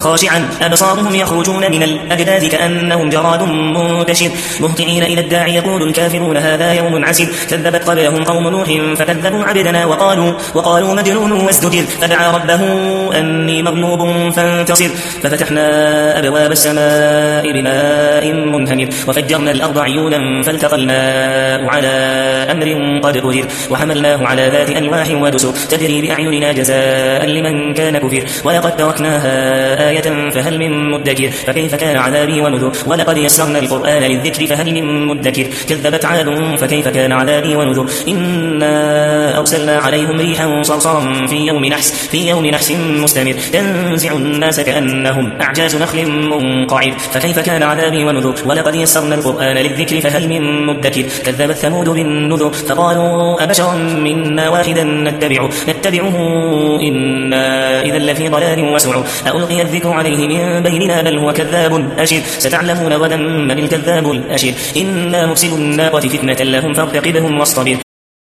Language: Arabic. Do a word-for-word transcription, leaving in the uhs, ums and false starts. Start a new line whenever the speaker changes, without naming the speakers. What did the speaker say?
خاشعا أبصارهم يخرجون من الأجداث كأنهم جراد منتشر مهطعين إلى الداع يقول الكافرون هذا يوم عسير كذبت قبلهم قوم نوح فكذبوا عبدنا وقالوا, وقالوا مجنون وازدجر فدعا ربه أني مغلوب فانتصر ففتحنا أبواب السماء بماء منهمر وفجرنا الأرض عيونا فالتقى الماء على أمر قد قدر وحملناه على ذات ألواح ودسر تجري بأعيننا جزاء لمن كان كفر ولقد تركناها آية فهل من مدكر فكيف كان عذابي ونذر ولقد يسرنا القرآن للذكر فهل من مدكر كذبت عاد فكيف كان عذابي ونذر إنا أرسلنا عليهم ريحا صرصرا في يوم نحس في يوم نحس مستمر تنزع الناس كأنهم أعجاز نخل منقعر فكيف كان عذابي ونذر ولقد يسرنا القرآن للذكر فهل من مدكر كذبت ثمود بالنذر فقالوا أبشرا منا واحدا نتبعه نتبعه إنا إذا لفي ضلال وسعر ألقي الذكر عليه من بيننا بل هو كذاب أشر ستعلمون غدا من الكذاب الأشر إنا مرسل الناقة فتنة لهم فارتقبهم واصطبر